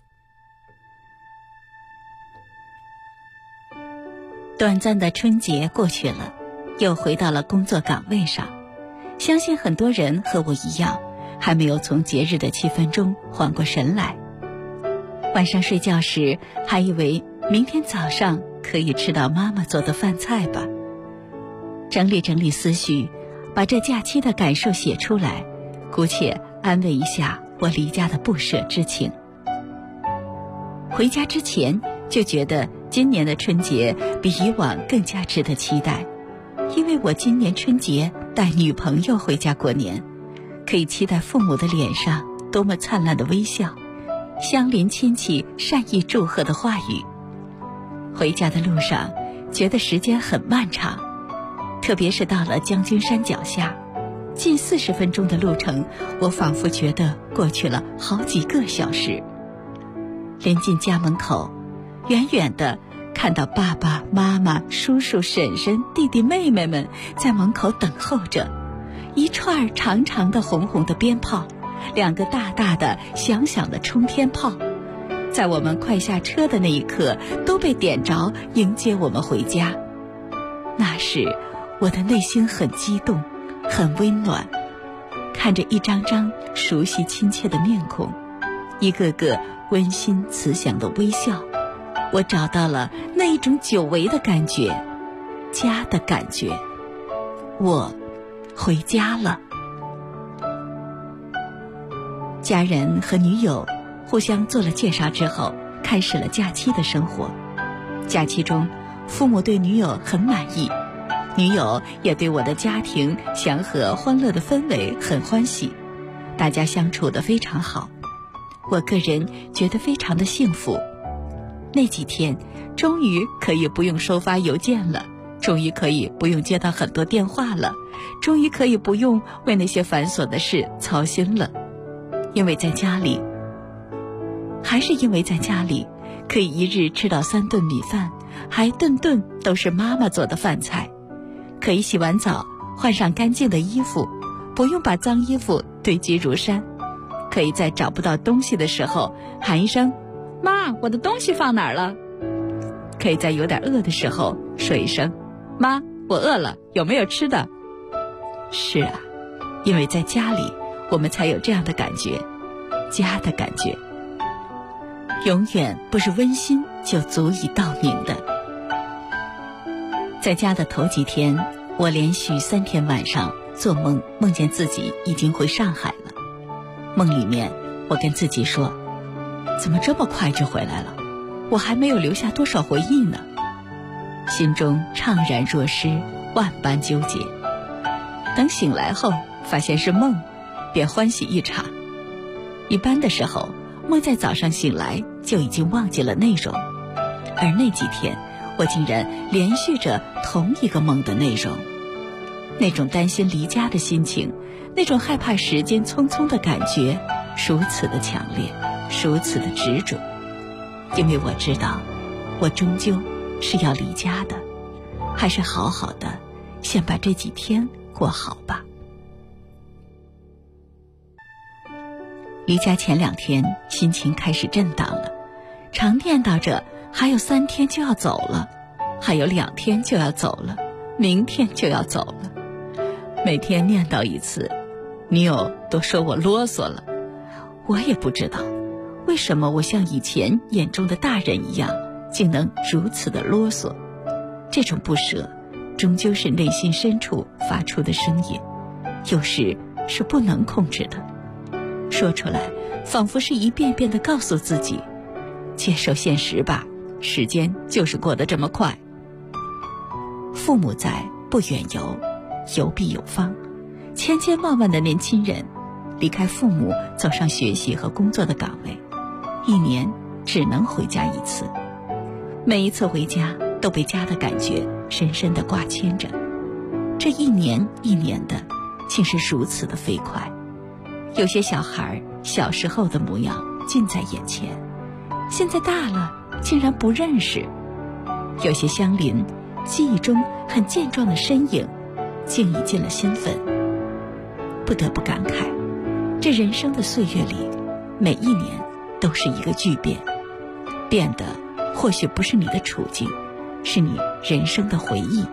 短暂的春节过去了，又回到了工作岗位上。相信很多人和我一样，还没有从节日的气氛中缓过神来。晚上睡觉时还以为明天早上可以吃到妈妈做的饭菜吧。整理整理思绪，把这假期的感受写出来，姑且安慰一下我离家的不舍之情。回家之前就觉得今年的春节比以往更加值得期待，因为我今年春节带女朋友回家过年，可以期待父母的脸上多么灿烂的微笑，相邻亲戚善意祝贺的话语。回家的路上觉得时间很漫长，特别是到了将军山脚下，近40分钟的路程，我仿佛觉得过去了好几个小时。临近家门口，远远的看到爸爸妈妈、叔叔婶婶、弟弟妹妹们在门口等候着，一串长长的红红的鞭炮，2个大大的响响的冲天炮，在我们快下车的那一刻都被点着，迎接我们回家。那时我的内心很激动，很温暖，看着一张张熟悉亲切的面孔，一个个温馨慈祥的微笑，我找到了那一种久违的感觉，家的感觉。我回家了。家人和女友互相做了介绍之后，开始了假期的生活。假期中，父母对女友很满意，女友也对我的家庭祥和欢乐的氛围很欢喜，大家相处得非常好。我个人觉得非常的幸福。那几天终于可以不用收发邮件了，终于可以不用接到很多电话了，终于可以不用为那些繁琐的事操心了。因为在家里，还是因为在家里可以一日吃到3顿米饭，还顿顿都是妈妈做的饭菜，可以洗完澡换上干净的衣服，不用把脏衣服堆积如山，可以在找不到东西的时候喊一声妈，我的东西放哪儿了，可以在有点饿的时候说一声妈，我饿了，有没有吃的。是啊，因为在家里我们才有这样的感觉，家的感觉永远不是温馨就足以道明的。在家的头几天，我连续3天晚上做梦，梦见自己已经回上海了。 梦里面我跟自己说，怎么这么快就回来了？我还没有留下多少回忆呢。心中怅然若失，万般纠结。等醒来后发现是梦，便欢喜异常。一般的时候，梦在早上醒来就已经忘记了内容，而那几天我竟然连续着同一个梦的内容。那种担心离家的心情，那种害怕时间匆匆的感觉，如此的强烈，如此的执着。因为我知道，我终究是要离家的，还是好好的先把这几天过好吧。离家前2天，心情开始震荡了，常念叨着还有3天就要走了，还有2天就要走了，明天就要走了。每天念叨一次，女友都说我啰嗦了。我也不知道为什么我像以前眼中的大人一样，竟能如此的啰嗦。这种不舍终究是内心深处发出的声音，有时是不能控制的。说出来仿佛是一遍遍地告诉自己，接受现实吧，时间就是过得这么快。父母在，不远游，游必有方。千千万万的年轻人离开父母，走上学习和工作的岗位，1年只能回家1次。每一次回家都被家的感觉深深地挂牵着，这1年1年的，竟是如此的飞快。有些小孩小时候的模样近在眼前，现在大了竟然不认识。有些相邻记忆中很健壮的身影，竟已进了新坟。不得不感慨，这人生的岁月里，每一年都是一个巨变，变的或许不是你的处境，是你人生的回忆。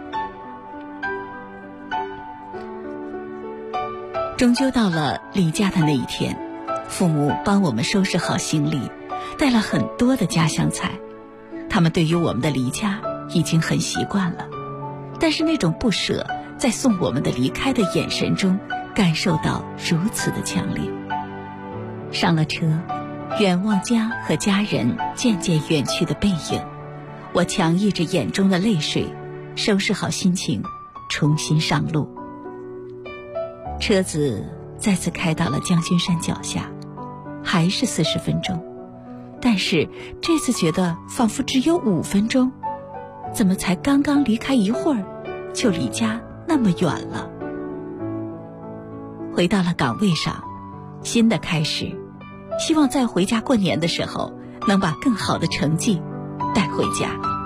终究到了离家的那一天，父母帮我们收拾好行李，带了很多的家乡菜。他们对于我们的离家已经很习惯了，但是那种不舍在送我们的离开的眼神中感受到如此的强烈。上了车，远望家和家人渐渐远去的背影，我强抑着眼中的泪水，收拾好心情，重新上路。车子再次开到了将军山脚下，还是40分钟，但是这次觉得仿佛只有5分钟，怎么才刚刚离开一会儿，就离家那么远了。回到了岗位上，新的开始，希望在回家过年的时候，能把更好的成绩带回家。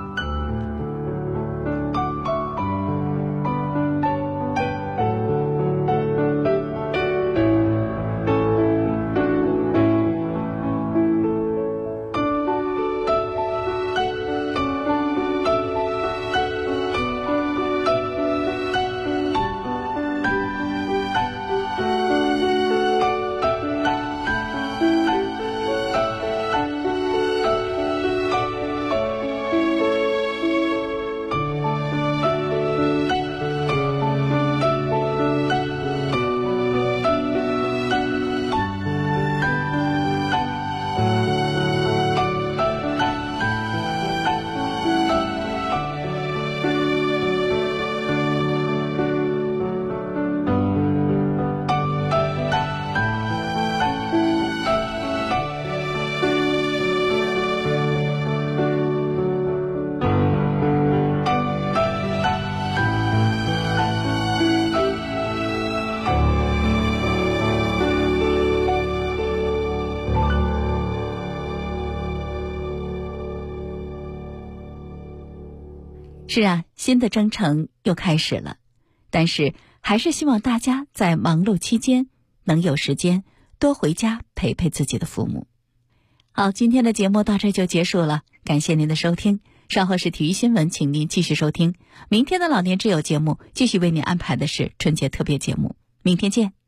是啊，新的征程又开始了，但是还是希望大家在忙碌期间能有时间多回家陪陪自己的父母。好，今天的节目到这就结束了，感谢您的收听。稍后是体育新闻，请您继续收听。明天的老年之友节目继续为您安排的是春节特别节目，明天见。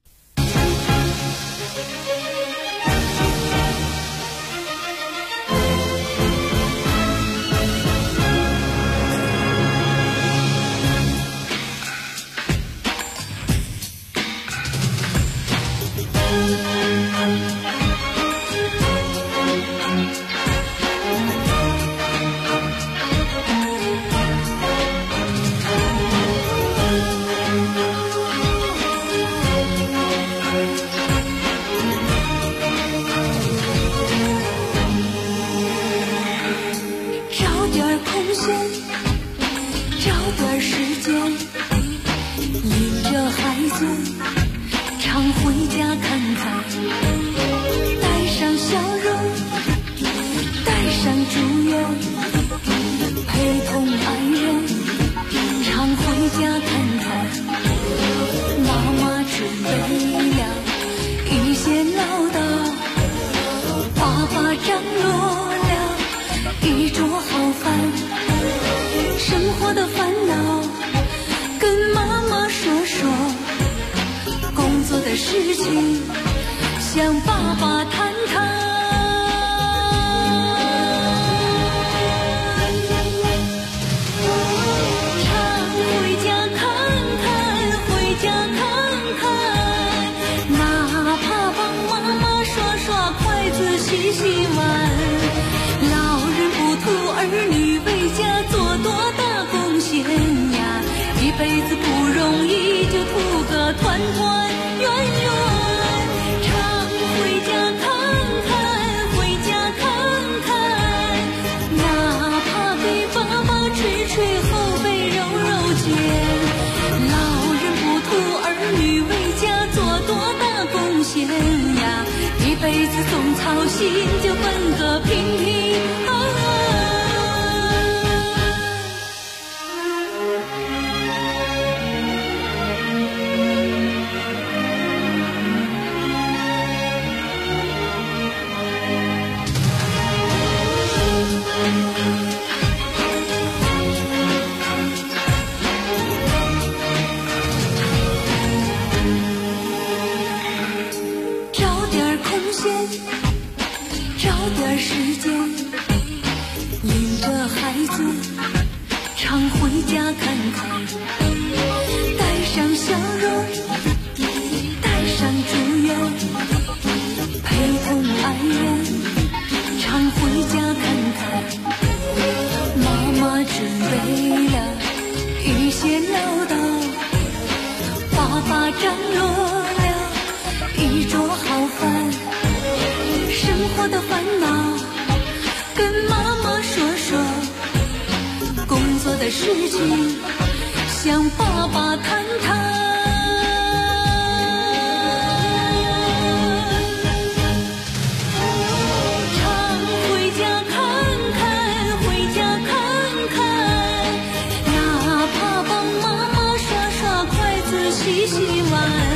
住院，陪同爱人常回家看看。妈妈准备了一些唠叨，爸爸张罗了一桌好饭。生活的烦恼跟妈妈说说，工作的事情向爸爸谈谈。洗洗碗，老人不图儿女为家做多大贡献呀，一辈子不容易，就图个团团圆圆。常回家看看，回家看看，哪怕给爸爸捶捶后背揉揉肩。老人不图儿女为家做多大贡献呀，一辈子总操心，就奔个平平安安。找点空闲，找点时间，领着孩子常回家看看，带上笑容，带上祝愿，陪同爱人常回家看看。妈妈准备了一些唠叨，爸爸张罗了一桌好饭。生活的烦恼跟妈妈说说，工作的事情向爸爸谈谈。常回家看看，回家看看，哪怕帮妈妈刷刷筷子，洗洗碗。